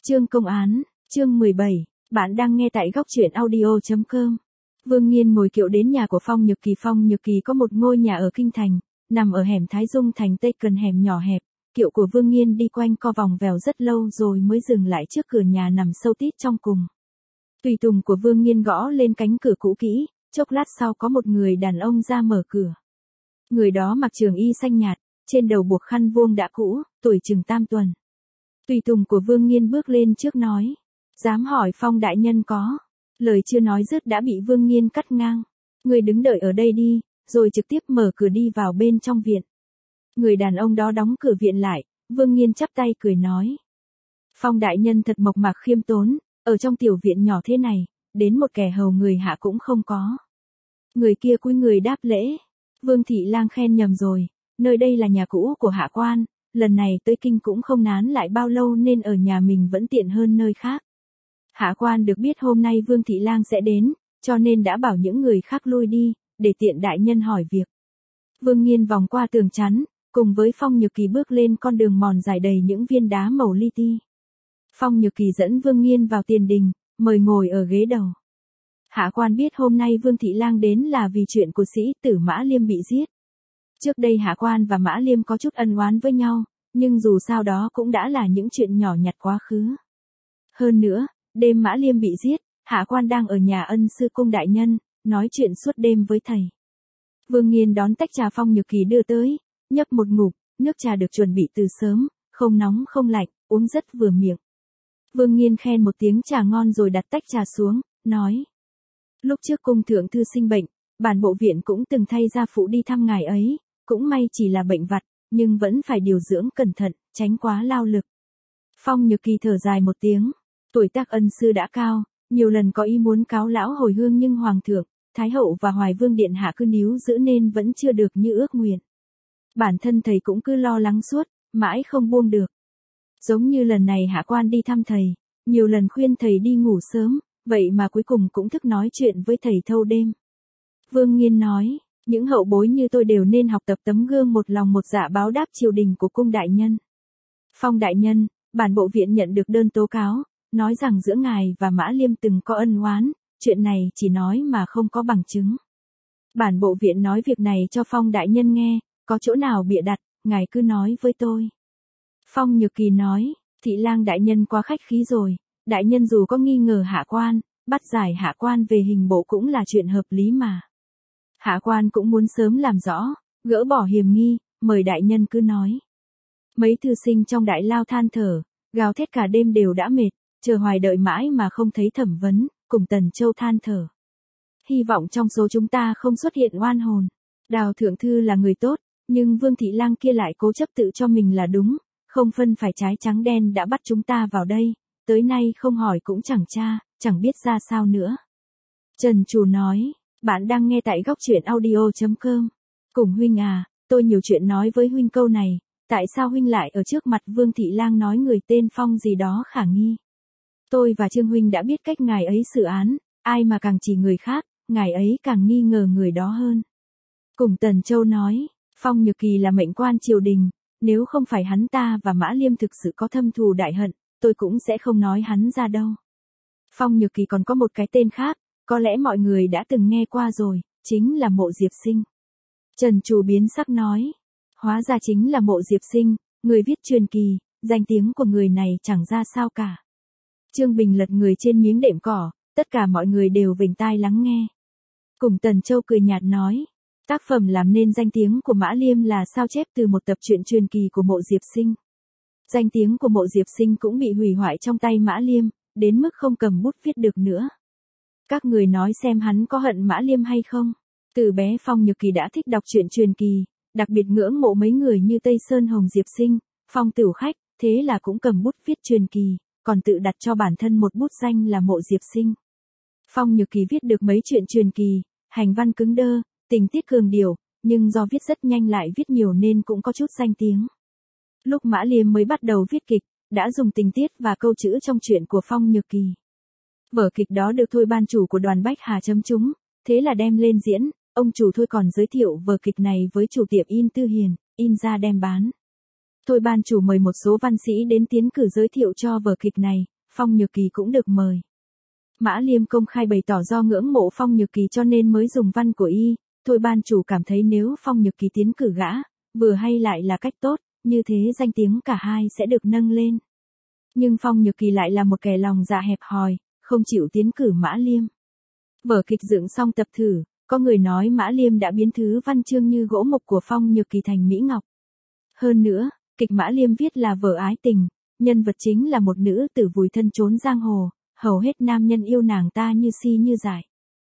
Chương công án, chương 17, bạn đang nghe tại góc truyện audio.com. Vương Nghiên ngồi kiệu đến nhà của Phong Nhược Kỳ. Phong Nhược Kỳ có một ngôi nhà ở Kinh Thành, nằm ở hẻm Thái Dung thành Tây, cần hẻm nhỏ hẹp. Kiệu của Vương Nghiên đi quanh co vòng vèo rất lâu rồi mới dừng lại trước cửa nhà nằm sâu tít trong cùng. Tùy tùng của Vương Nghiên gõ lên cánh cửa cũ kỹ, chốc lát sau có một người đàn ông ra mở cửa. Người đó mặc trường y xanh nhạt, trên đầu buộc khăn vuông đã cũ, tuổi chừng tam tuần. Tùy tùng của Vương Nghiên bước lên trước nói, dám hỏi Phong đại nhân có. Lời chưa nói dứt đã bị Vương Nghiên cắt ngang. Người đứng đợi ở đây đi, rồi trực tiếp mở cửa đi vào bên trong viện. Người đàn ông đó đóng cửa viện lại, Vương Nghiên chắp tay cười nói. Phong đại nhân thật mộc mạc khiêm tốn, ở trong tiểu viện nhỏ thế này, đến một kẻ hầu người hạ cũng không có. Người kia cúi người đáp lễ. Vương thị lang khen nhầm rồi, nơi đây là nhà cũ của hạ quan, lần này tới kinh cũng không nán lại bao lâu nên ở nhà mình vẫn tiện hơn nơi khác. Hạ quan được biết hôm nay Vương thị lang sẽ đến, cho nên đã bảo những người khác lui đi, để tiện đại nhân hỏi việc. Vương Nghiên vòng qua tường chắn, cùng với Phong Nhược Kỳ bước lên con đường mòn dài đầy những viên đá màu li ti. Phong Nhược Kỳ dẫn Vương Nghiên vào tiền đình, mời ngồi ở ghế đầu. Hạ quan biết hôm nay Vương thị lang đến là vì chuyện của sĩ tử Mã Liêm bị giết. Trước đây hạ quan và Mã Liêm có chút ân oán với nhau, nhưng dù sao đó cũng đã là những chuyện nhỏ nhặt quá khứ. Hơn nữa, đêm Mã Liêm bị giết, hạ quan đang ở nhà ân sư cung đại nhân, nói chuyện suốt đêm với thầy. Vương Nghiên đón tách trà Phong Nhược Kỳ đưa tới, nhấp một ngụm, nước trà được chuẩn bị từ sớm, không nóng không lạnh, uống rất vừa miệng. Vương Nghiên khen một tiếng trà ngon rồi đặt tách trà xuống, nói. Lúc trước cung thượng thư sinh bệnh, bản bộ viện cũng từng thay gia phụ đi thăm ngài ấy, cũng may chỉ là bệnh vặt, nhưng vẫn phải điều dưỡng cẩn thận, tránh quá lao lực. Phong Nhược Kỳ thở dài một tiếng, tuổi tác ân sư đã cao, nhiều lần có ý muốn cáo lão hồi hương nhưng Hoàng thượng, Thái hậu và Hoài Vương điện hạ cứ níu giữ nên vẫn chưa được như ước nguyện. Bản thân thầy cũng cứ lo lắng suốt, mãi không buông được. Giống như lần này hạ quan đi thăm thầy, nhiều lần khuyên thầy đi ngủ sớm, vậy mà cuối cùng cũng thức nói chuyện với thầy thâu đêm. Vương Nghiên nói, những hậu bối như tôi đều nên học tập tấm gương một lòng một dạ báo đáp triều đình của cung đại nhân. Phong đại nhân, bản bộ viện nhận được đơn tố cáo, nói rằng giữa ngài và Mã Liêm từng có ân oán, chuyện này chỉ nói mà không có bằng chứng. Bản bộ viện nói việc này cho Phong đại nhân nghe, có chỗ nào bịa đặt, ngài cứ nói với tôi. Phong Nhược Kỳ nói, thị lang đại nhân quá khách khí rồi, đại nhân dù có nghi ngờ hạ quan, bắt giải hạ quan về hình bộ cũng là chuyện hợp lý mà. Hạ quan cũng muốn sớm làm rõ, gỡ bỏ hiềm nghi, mời đại nhân cứ nói. Mấy thư sinh trong đại lao than thở, gào thét cả đêm đều đã mệt, chờ hoài đợi mãi mà không thấy thẩm vấn, cùng Tần Châu than thở. Hy vọng trong số chúng ta không xuất hiện oan hồn. Đào thượng thư là người tốt, nhưng Vương thị lang kia lại cố chấp tự cho mình là đúng, không phân phải trái trắng đen đã bắt chúng ta vào đây, tới nay không hỏi cũng chẳng tra, chẳng biết ra sao nữa. Trần Trù nói, bạn đang nghe tại góc truyện audio.com. Cùng huynh à, tôi nhiều chuyện nói với huynh câu này, tại sao huynh lại ở trước mặt Vương thị lang nói người tên Phong gì đó khả nghi. Tôi và Trương huynh đã biết cách ngài ấy xử án, ai mà càng chỉ người khác, ngài ấy càng nghi ngờ người đó hơn. Cùng Tần Châu nói, Phong Nhược Kỳ là mệnh quan triều đình, nếu không phải hắn ta và Mã Liêm thực sự có thâm thù đại hận, tôi cũng sẽ không nói hắn ra đâu. Phong Nhược Kỳ còn có một cái tên khác, có lẽ mọi người đã từng nghe qua rồi, chính là Mộ Diệp Sinh. Trần Trù biến sắc nói, hóa ra chính là Mộ Diệp Sinh, người viết truyền kỳ, danh tiếng của người này chẳng ra sao cả. Trương Bình lật người trên miếng đệm cỏ, tất cả mọi người đều vểnh tai lắng nghe. Cùng Tần Châu cười nhạt nói, tác phẩm làm nên danh tiếng của Mã Liêm là sao chép từ một tập truyện truyền kỳ của Mộ Diệp Sinh. Danh tiếng của Mộ Diệp Sinh cũng bị hủy hoại trong tay Mã Liêm, đến mức không cầm bút viết được nữa. Các người nói xem hắn có hận Mã Liêm hay không? Từ bé Phong Nhược Kỳ đã thích đọc truyện truyền kỳ, đặc biệt ngưỡng mộ mấy người như Tây Sơn Hồng Diệp Sinh, Phong Tửu Khách, thế là cũng cầm bút viết truyền kỳ, còn tự đặt cho bản thân một bút danh là Mộ Diệp Sinh. Phong Nhược Kỳ viết được mấy truyện truyền kỳ, hành văn cứng đơ, tình tiết cường điệu, nhưng do viết rất nhanh lại viết nhiều nên cũng có chút danh tiếng. Lúc Mã Liêm mới bắt đầu viết kịch, đã dùng tình tiết và câu chữ trong truyện của Phong Nhược Kỳ. Vở kịch đó được Thôi ban chủ của Đoàn Bách Hà chấm trúng, thế là đem lên diễn, ông chủ Thôi còn giới thiệu vở kịch này với chủ tiệm in Tư Hiền, in ra đem bán. Thôi ban chủ mời một số văn sĩ đến tiến cử giới thiệu cho vở kịch này, Phong Nhược Kỳ cũng được mời. Mã Liêm công khai bày tỏ do ngưỡng mộ Phong Nhược Kỳ cho nên mới dùng văn của y, thôi ban chủ cảm thấy nếu Phong Nhược Kỳ tiến cử gã, vừa hay lại là cách tốt, như thế danh tiếng cả hai sẽ được nâng lên. Nhưng Phong Nhược Kỳ lại là một kẻ lòng dạ hẹp hòi, không chịu tiến cử Mã Liêm. Vở kịch dựng xong tập thử, có người nói Mã Liêm đã biến thứ văn chương như gỗ mục của Phong Nhược Kỳ thành mỹ ngọc. Hơn nữa, kịch Mã Liêm viết là vở ái tình, nhân vật chính là một nữ tử vùi thân trốn giang hồ, hầu hết nam nhân yêu nàng ta như si như dại.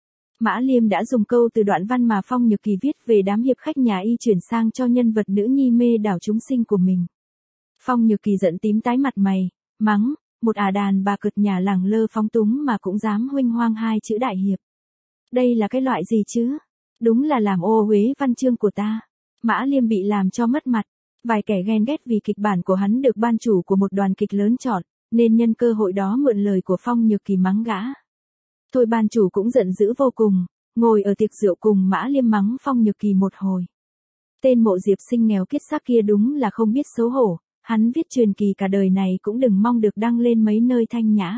Mã Liêm đã dùng câu từ đoạn văn mà Phong Nhược Kỳ viết về đám hiệp khách nhà y chuyển sang cho nhân vật nữ nhi mê đảo chúng sinh của mình. Phong Nhược Kỳ giận tím tái mặt mày, mắng, một đàn bà cợt nhà lẳng lơ phóng túng mà cũng dám huênh hoang hai chữ đại hiệp. Đây là cái loại gì chứ? Đúng là làm ô uế văn chương của ta. Mã Liêm bị làm cho mất mặt. Vài kẻ ghen ghét vì kịch bản của hắn được ban chủ của một đoàn kịch lớn chọn, nên nhân cơ hội đó mượn lời của Phong Nhược Kỳ mắng gã. Thôi ban chủ cũng giận dữ vô cùng, ngồi ở tiệc rượu cùng Mã Liêm mắng Phong Nhược Kỳ một hồi. Tên Mộ Diệp Sinh nghèo kiết xác kia đúng là không biết xấu hổ, hắn viết truyền kỳ cả đời này cũng đừng mong được đăng lên mấy nơi thanh nhã.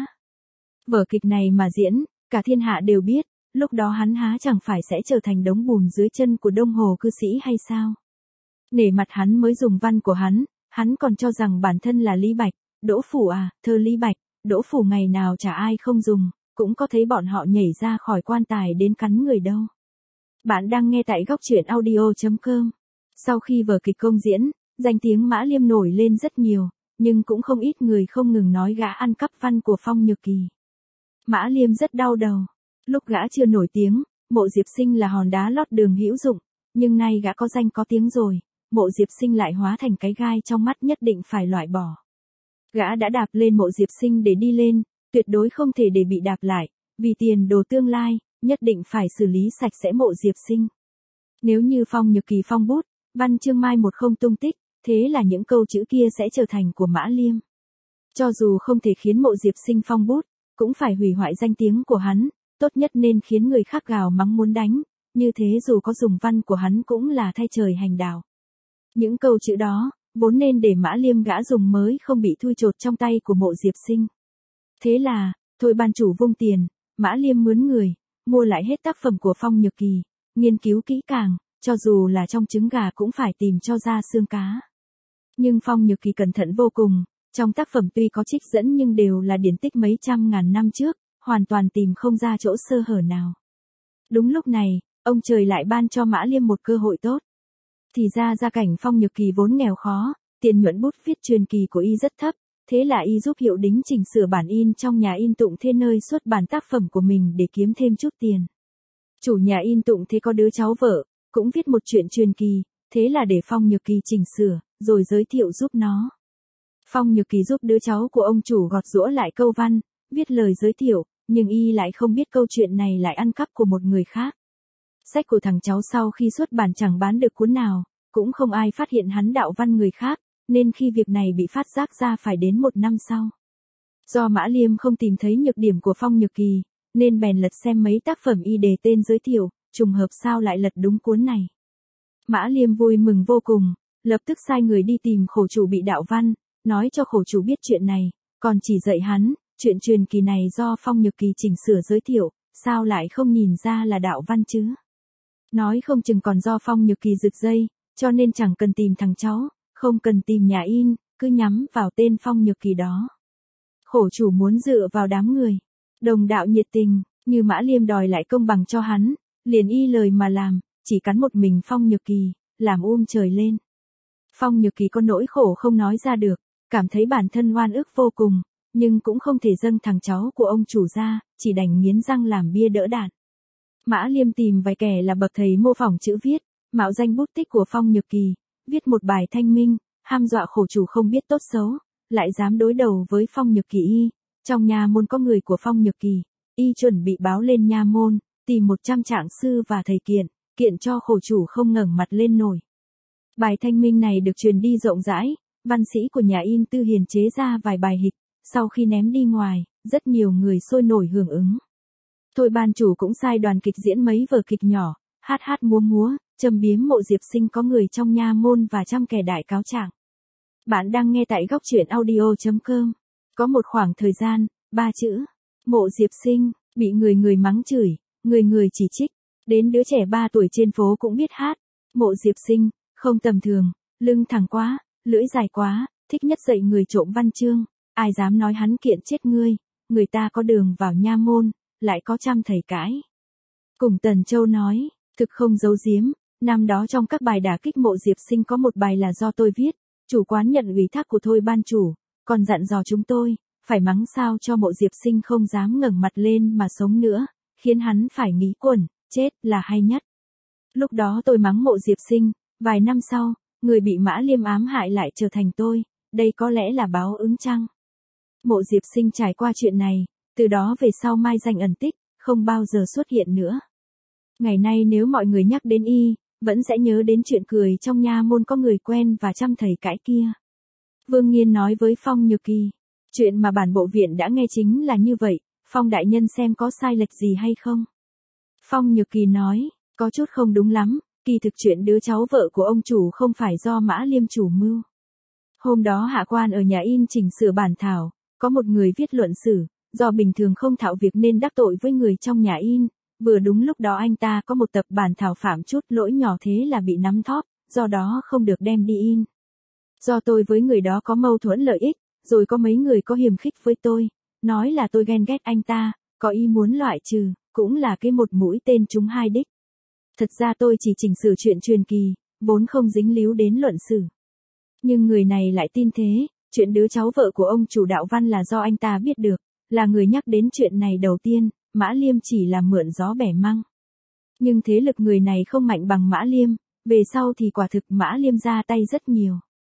Vở kịch này mà diễn, cả thiên hạ đều biết, lúc đó hắn há chẳng phải sẽ trở thành đống bùn dưới chân của đông hồ cư sĩ hay sao? Nể mặt hắn mới dùng văn của hắn còn cho rằng bản thân là Lý Bạch, Đỗ Phủ à, thơ Lý Bạch, Đỗ Phủ ngày nào chả ai không dùng, cũng có thấy bọn họ nhảy ra khỏi quan tài đến cắn người đâu. Bạn đang nghe tại góc truyện audio.com. Sau khi vở kịch công diễn, danh tiếng Mã Liêm nổi lên rất nhiều, nhưng cũng không ít người không ngừng nói gã ăn cắp văn của Phong Nhược Kỳ. Mã Liêm rất đau đầu. Lúc gã chưa nổi tiếng, Mộ Diệp Sinh là hòn đá lót đường hữu dụng, nhưng nay gã có danh có tiếng rồi, Mộ Diệp Sinh lại hóa thành cái gai trong mắt nhất định phải loại bỏ. Gã đã đạp lên Mộ Diệp Sinh để đi lên, tuyệt đối không thể để bị đạp lại, vì tiền đồ tương lai, nhất định phải xử lý sạch sẽ Mộ Diệp Sinh. Nếu như Phong Nhược Kỳ phong bút, văn chương mai một không tung tích, thế là những câu chữ kia sẽ trở thành của Mã Liêm. Cho dù không thể khiến Mộ Diệp Sinh phong bút, cũng phải hủy hoại danh tiếng của hắn, tốt nhất nên khiến người khác gào mắng muốn đánh, như thế dù có dùng văn của hắn cũng là thay trời hành đạo. Những câu chữ đó, vốn nên để Mã Liêm gã dùng mới không bị thui chột trong tay của Mộ Diệp Sinh. Thế là, thôi ban chủ vung tiền, Mã Liêm mướn người, mua lại hết tác phẩm của Phong Nhược Kỳ, nghiên cứu kỹ càng, cho dù là trong trứng gà cũng phải tìm cho ra xương cá. Nhưng Phong Nhược Kỳ cẩn thận vô cùng, trong tác phẩm tuy có trích dẫn nhưng đều là điển tích mấy trăm ngàn năm trước, hoàn toàn tìm không ra chỗ sơ hở nào. Đúng lúc này, ông trời lại ban cho Mã Liêm một cơ hội tốt. Thì ra gia cảnh Phong Nhược Kỳ vốn nghèo khó, tiền nhuận bút viết truyền kỳ của y rất thấp, thế là y giúp Hiệu Đính chỉnh sửa bản in trong nhà in Tụng Thế nơi xuất bản tác phẩm của mình để kiếm thêm chút tiền. Chủ nhà in Tụng Thế có đứa cháu vợ, cũng viết một chuyện truyền kỳ, thế là để Phong Nhược Kỳ chỉnh sửa, rồi giới thiệu giúp nó. Phong Nhược Kỳ giúp đứa cháu của ông chủ gọt giũa lại câu văn, viết lời giới thiệu, nhưng y lại không biết câu chuyện này lại ăn cắp của một người khác. Sách của thằng cháu sau khi xuất bản chẳng bán được cuốn nào, cũng không ai phát hiện hắn đạo văn người khác, nên khi việc này bị phát giác ra phải đến một năm sau. Do Mã Liêm không tìm thấy nhược điểm của Phong Nhược Kỳ, nên bèn lật xem mấy tác phẩm y đề tên giới thiệu, trùng hợp sao lại lật đúng cuốn này. Mã Liêm vui mừng vô cùng, lập tức sai người đi tìm khổ chủ bị đạo văn, nói cho khổ chủ biết chuyện này, còn chỉ dạy hắn, chuyện truyền kỳ này do Phong Nhược Kỳ chỉnh sửa giới thiệu, sao lại không nhìn ra là đạo văn chứ? Nói không chừng còn do Phong Nhược Kỳ giật dây, cho nên chẳng cần tìm thằng cháu, không cần tìm nhà in, cứ nhắm vào tên Phong Nhược Kỳ đó. Khổ chủ muốn dựa vào đám người đồng đạo nhiệt tình, như Mã Liêm đòi lại công bằng cho hắn, liền y lời mà làm, chỉ cắn một mình Phong Nhược Kỳ, làm trời lên. Phong Nhược Kỳ có nỗi khổ không nói ra được, cảm thấy bản thân oan ức vô cùng, nhưng cũng không thể dâng thằng cháu của ông chủ ra, chỉ đành nghiến răng làm bia đỡ đạn. Mã Liêm tìm vài kẻ là bậc thầy mô phỏng chữ viết, mạo danh bút tích của Phong Nhược Kỳ, viết một bài thanh minh, ham dọa khổ chủ không biết tốt xấu, lại dám đối đầu với Phong Nhược Kỳ y. Trong nha môn có người của Phong Nhược Kỳ, y chuẩn bị báo lên nha môn, tìm 100 trạng sư và thầy kiện cho khổ chủ không ngẩng mặt lên nổi. Bài thanh minh này được truyền đi rộng rãi, văn sĩ của nhà in Tư Hiền chế ra vài bài hịch, sau khi ném đi ngoài, rất nhiều người sôi nổi hưởng ứng. Thôi ban chủ cũng sai đoàn kịch diễn mấy vở kịch nhỏ, hát múa, châm biếm Mộ Diệp Sinh có người trong nha môn và trăm kẻ đại cáo trạng. Bạn đang nghe tại góc truyện audio.com. Có một khoảng thời gian, Ba chữ. Mộ Diệp Sinh, bị người người mắng chửi, người người chỉ trích. Đến đứa trẻ 3 tuổi trên phố cũng biết hát. Mộ Diệp Sinh, không tầm thường, lưng thẳng quá, lưỡi dài quá, thích nhất dạy người trộm văn chương. Ai dám nói hắn kiện chết ngươi, người ta có đường vào nha môn, lại có trăm thầy cãi. Cùng Tần Châu nói, thực không giấu giếm, năm đó trong các bài đả kích Mộ Diệp Sinh có một bài là do tôi viết, chủ quán nhận ủy thác của thôi ban chủ, còn dặn dò chúng tôi, phải mắng sao cho Mộ Diệp Sinh không dám ngẩng mặt lên mà sống nữa, khiến hắn phải nghĩ quẩn, chết là hay nhất. Lúc đó tôi mắng Mộ Diệp Sinh, vài năm sau, người bị Mã Liêm ám hại lại trở thành tôi, đây có lẽ là báo ứng chăng? Mộ Diệp Sinh trải qua chuyện này, từ đó về sau mai danh ẩn tích, không bao giờ xuất hiện nữa. Ngày nay nếu mọi người nhắc đến y, vẫn sẽ nhớ đến chuyện cười trong nha môn có người quen và trăm thầy cãi kia. Vương Nghiên nói với Phong Nhược Kỳ, chuyện mà bản bộ viện đã nghe chính là như vậy, Phong đại nhân xem có sai lệch gì hay không? Phong Nhược Kỳ nói, có chút không đúng lắm, kỳ thực chuyện đứa cháu vợ của ông chủ không phải do Mã Liêm chủ mưu. Hôm đó hạ quan ở nhà in chỉnh sửa bản thảo, có một người viết luận sử, do bình thường không thạo việc nên đắc tội với người trong nhà in, vừa đúng lúc đó anh ta có một tập bản thảo phạm chút lỗi nhỏ thế là bị nắm thóp, do đó không được đem đi in. Do tôi với người đó có mâu thuẫn lợi ích, rồi có mấy người có hiềm khích với tôi, nói là tôi ghen ghét anh ta, có ý muốn loại trừ, cũng là cái một mũi tên trúng hai đích. Thật ra tôi chỉ chỉnh sửa chuyện truyền kỳ, vốn không dính líu đến luận sử. Nhưng người này lại tin thế, chuyện đứa cháu vợ của ông chủ Đạo Văn là do anh ta biết được, là người nhắc đến chuyện này đầu tiên, Mã Liêm chỉ là mượn gió bẻ măng. Nhưng thế lực người này không mạnh bằng Mã Liêm, về sau thì quả thực Mã Liêm ra tay rất nhiều.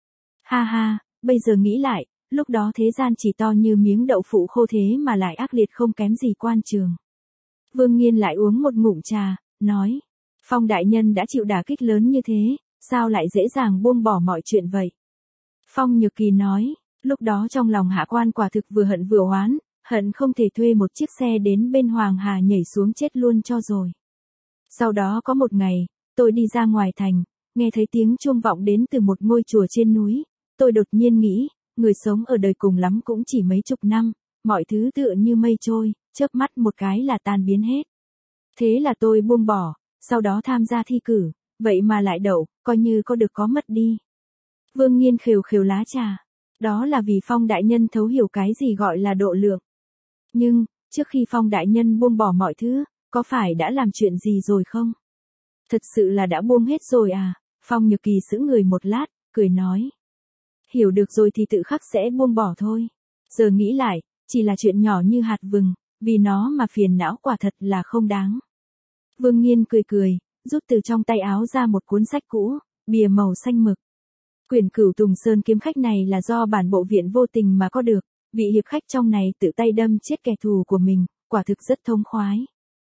Ha ha, bây giờ nghĩ lại, lúc đó thế gian chỉ to như miếng đậu phụ khô thế mà lại ác liệt không kém gì quan trường. Vương Nghiên lại uống một ngụm trà, nói, Phong đại nhân đã chịu đả kích lớn như thế, sao lại dễ dàng buông bỏ mọi chuyện vậy? Phong Nhược Kỳ nói, lúc đó trong lòng hạ quan quả thực vừa hận vừa oán, hận không thể thuê một chiếc xe đến bên Hoàng Hà nhảy xuống chết luôn cho rồi. Sau đó có một ngày, tôi đi ra ngoài thành, nghe thấy tiếng chuông vọng đến từ một ngôi chùa trên núi, tôi đột nhiên nghĩ, người sống ở đời cùng lắm cũng chỉ mấy chục năm, mọi thứ tựa như mây trôi, chớp mắt một cái là tan biến hết. Thế là tôi buông bỏ, sau đó tham gia thi cử, vậy mà lại đậu, coi như có được có mất đi. Vương Nghiên khều khều lá trà, đó là vì Phong đại nhân thấu hiểu cái gì gọi là độ lượng. Nhưng, trước khi Phong đại nhân buông bỏ mọi thứ, có phải đã làm chuyện gì rồi không? Thật sự là đã buông hết rồi à? Phong Nhược Kỳ sững người một lát, cười nói. Hiểu được rồi thì tự khắc sẽ buông bỏ thôi. Giờ nghĩ lại, chỉ là chuyện nhỏ như hạt vừng, vì nó mà phiền não quả thật là không đáng. Vương Nghiên cười cười, rút từ trong tay áo ra một cuốn sách cũ, bìa màu xanh mực. Quyển Cửu Tùng Sơn kiếm khách này là do bản bộ viện vô tình mà có được, vị hiệp khách trong này tự tay đâm chết kẻ thù của mình, quả thực rất thông khoái.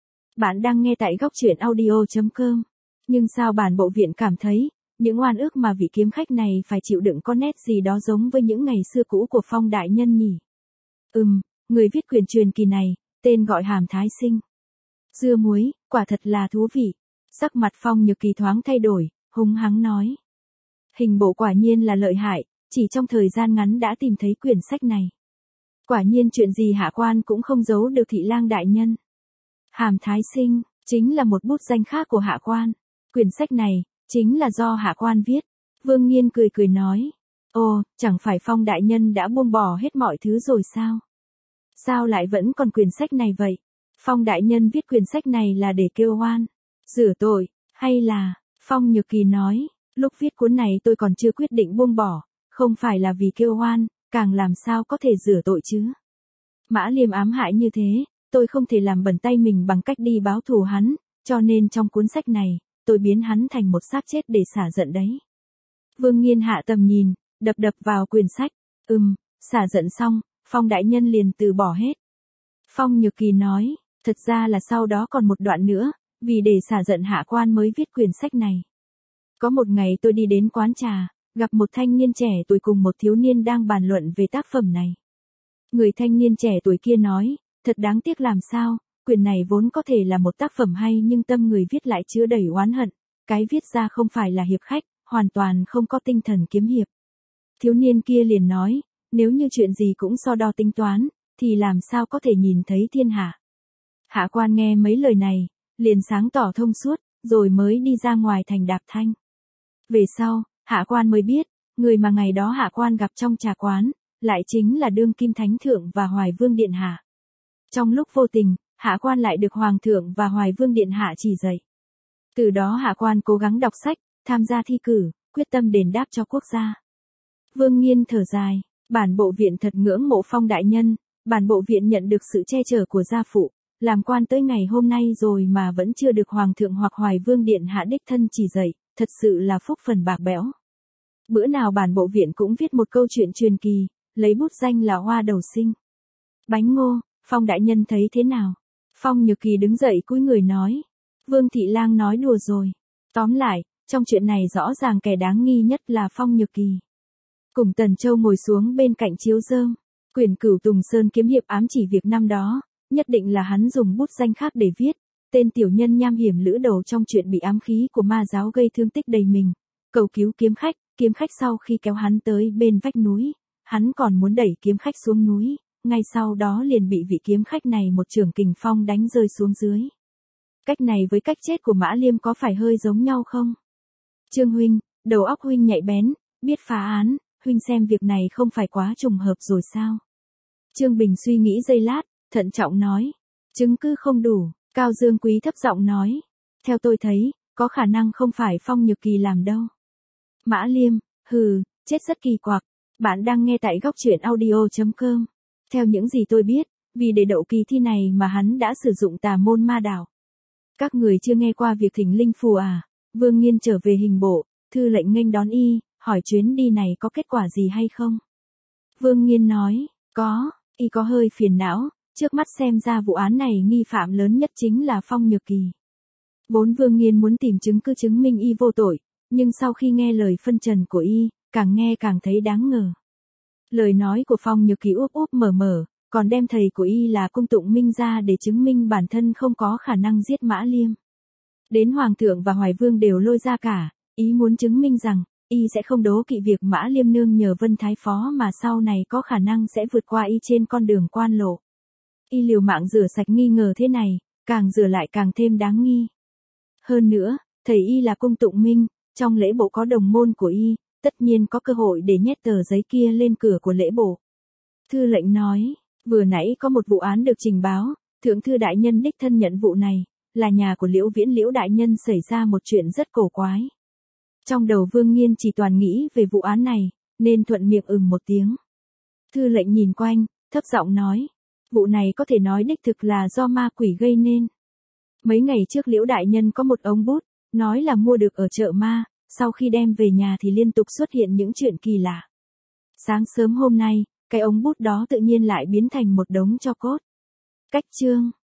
Bạn đang nghe tại góc truyện audio.com. Nhưng sao bản bộ viện cảm thấy, những oan ức mà vị kiếm khách này phải chịu đựng có nét gì đó giống với những ngày xưa cũ của Phong đại nhân nhỉ? Người viết quyển truyền kỳ này, tên gọi Hàm Thái Sinh. Dưa muối, quả thật là thú vị. Sắc mặt Phong Nhược Kỳ thoáng thay đổi, hung hăng nói. Hình bộ quả nhiên là lợi hại, chỉ trong thời gian ngắn đã tìm thấy quyển sách này. Quả nhiên chuyện gì hạ quan cũng không giấu được thị lang đại nhân. Hàm Thái Sinh, chính là một bút danh khác của hạ quan. Quyển sách này, chính là do hạ quan viết. Vương Nghiên cười cười nói. Ồ, chẳng phải Phong đại nhân đã buông bỏ hết mọi thứ rồi sao? Sao lại vẫn còn quyển sách này vậy? Phong đại nhân viết quyển sách này là để kêu oan, rửa tội, hay là... Phong Nhược Kỳ nói, lúc viết cuốn này tôi còn chưa quyết định buông bỏ, không phải là vì kêu oan, càng làm sao có thể rửa tội chứ. Mã Liêm ám hại như thế, tôi không thể làm bẩn tay mình bằng cách đi báo thù hắn, cho nên trong cuốn sách này, tôi biến hắn thành một xác chết để xả giận đấy. Vương Nghiên hạ tầm nhìn, đập đập vào quyển sách, xả giận xong, Phong đại nhân liền từ bỏ hết. Phong Nhược Kỳ nói, thật ra là sau đó còn một đoạn nữa, vì để xả giận hạ quan mới viết quyển sách này. Có một ngày tôi đi đến quán trà, gặp một thanh niên trẻ tuổi cùng một thiếu niên đang bàn luận về tác phẩm này. Người thanh niên trẻ tuổi kia nói, thật đáng tiếc làm sao, quyển này vốn có thể là một tác phẩm hay nhưng tâm người viết lại chứa đầy oán hận, cái viết ra không phải là hiệp khách, hoàn toàn không có tinh thần kiếm hiệp. Thiếu niên kia liền nói, nếu như chuyện gì cũng so đo tính toán, thì làm sao có thể nhìn thấy thiên hạ. Hạ quan nghe mấy lời này, liền sáng tỏ thông suốt, rồi mới đi ra ngoài thành Đạp Thanh. Về sau, hạ quan mới biết, người mà ngày đó hạ quan gặp trong trà quán, lại chính là đương kim thánh thượng và Hoài Vương Điện Hạ. Trong lúc vô tình, hạ quan lại được Hoàng thượng và Hoài Vương Điện Hạ chỉ dạy. Từ đó hạ quan cố gắng đọc sách, tham gia thi cử, quyết tâm đền đáp cho quốc gia. Vương Nghiên thở dài, bản bộ viện thật ngưỡng mộ Phong đại nhân, bản bộ viện nhận được sự che chở của gia phụ, làm quan tới ngày hôm nay rồi mà vẫn chưa được Hoàng thượng hoặc Hoài Vương Điện Hạ đích thân chỉ dạy, thật sự là phúc phần bạc bẽo. Bữa nào bản bộ viện cũng viết một câu chuyện truyền kỳ, lấy bút danh là Hoa Đầu Sinh. Bánh ngô, Phong đại nhân thấy thế nào? Phong Nhược Kỳ đứng dậy cúi người nói. Vương Thị Lang nói đùa rồi. Tóm lại, trong chuyện này rõ ràng kẻ đáng nghi nhất là Phong Nhược Kỳ. Cùng Tần Châu ngồi xuống bên cạnh chiếu rơm. Quyển Cửu Tùng Sơn kiếm hiệp ám chỉ việc năm đó, nhất định là hắn dùng bút danh khác để viết. Tên tiểu nhân nham hiểm lữ đầu trong chuyện bị ám khí của ma giáo gây thương tích đầy mình. Cầu cứu kiếm khách sau khi kéo hắn tới bên vách núi, hắn còn muốn đẩy kiếm khách xuống núi, ngay sau đó liền bị vị kiếm khách này một chưởng kình phong đánh rơi xuống dưới. Cách này với cách chết của Mã Liêm có phải hơi giống nhau không? Trương huynh, đầu óc huynh nhạy bén, biết phá án, huynh xem việc này không phải quá trùng hợp rồi sao? Trương Bình suy nghĩ giây lát, thận trọng nói. Chứng cứ không đủ, Cao Dương Quý thấp giọng nói. Theo tôi thấy, có khả năng không phải Phong Nhược Kỳ làm đâu. Mã Liêm, chết rất kỳ quặc. Bạn đang nghe tại góc truyện audio.com. Theo những gì tôi biết, vì để đậu kỳ thi này mà hắn đã sử dụng tà môn ma đạo. Các người chưa nghe qua việc thỉnh linh phù à? Vương Nghiên trở về hình bộ, thư lệnh nghênh đón y, hỏi chuyến đi này có kết quả gì hay không? Vương Nghiên nói, có, y có hơi phiền não, trước mắt xem ra vụ án này nghi phạm lớn nhất chính là Phong Nhược Kỳ. Vốn Vương Nghiên muốn tìm chứng cứ chứng minh y vô tội, nhưng sau khi nghe lời phân trần của y, càng nghe càng thấy đáng ngờ. Lời nói của Phong Nhược Kỳ úp úp mở mở, còn đem thầy của y là Cung Tụng Minh ra để chứng minh bản thân không có khả năng giết Mã Liêm. Đến Hoàng thượng và Hoài Vương đều lôi ra cả, ý muốn chứng minh rằng, y sẽ không đố kỵ việc Mã Liêm nương nhờ Vân Thái Phó mà sau này có khả năng sẽ vượt qua y trên con đường quan lộ. Y liều mạng rửa sạch nghi ngờ thế này, càng rửa lại càng thêm đáng nghi. Hơn nữa, thầy y là Cung Tụng Minh, trong lễ bộ có đồng môn của y, tất nhiên có cơ hội để nhét tờ giấy kia lên cửa của lễ bộ. Thư lệnh nói, vừa nãy có một vụ án được trình báo, thượng thư đại nhân đích thân nhận vụ này, là nhà của Liễu Viễn Liễu đại nhân xảy ra một chuyện rất cổ quái. Trong đầu Vương Nghiên chỉ toàn nghĩ về vụ án này, nên thuận miệng một tiếng. Thư lệnh nhìn quanh, thấp giọng nói, vụ này có thể nói đích thực là do ma quỷ gây nên. Mấy ngày trước Liễu đại nhân có một ống bút, nói là mua được ở chợ ma, sau khi đem về nhà thì liên tục xuất hiện những chuyện kỳ lạ. Sáng sớm hôm nay, cái ống bút đó tự nhiên lại biến thành một đống tro cốt. Cách chương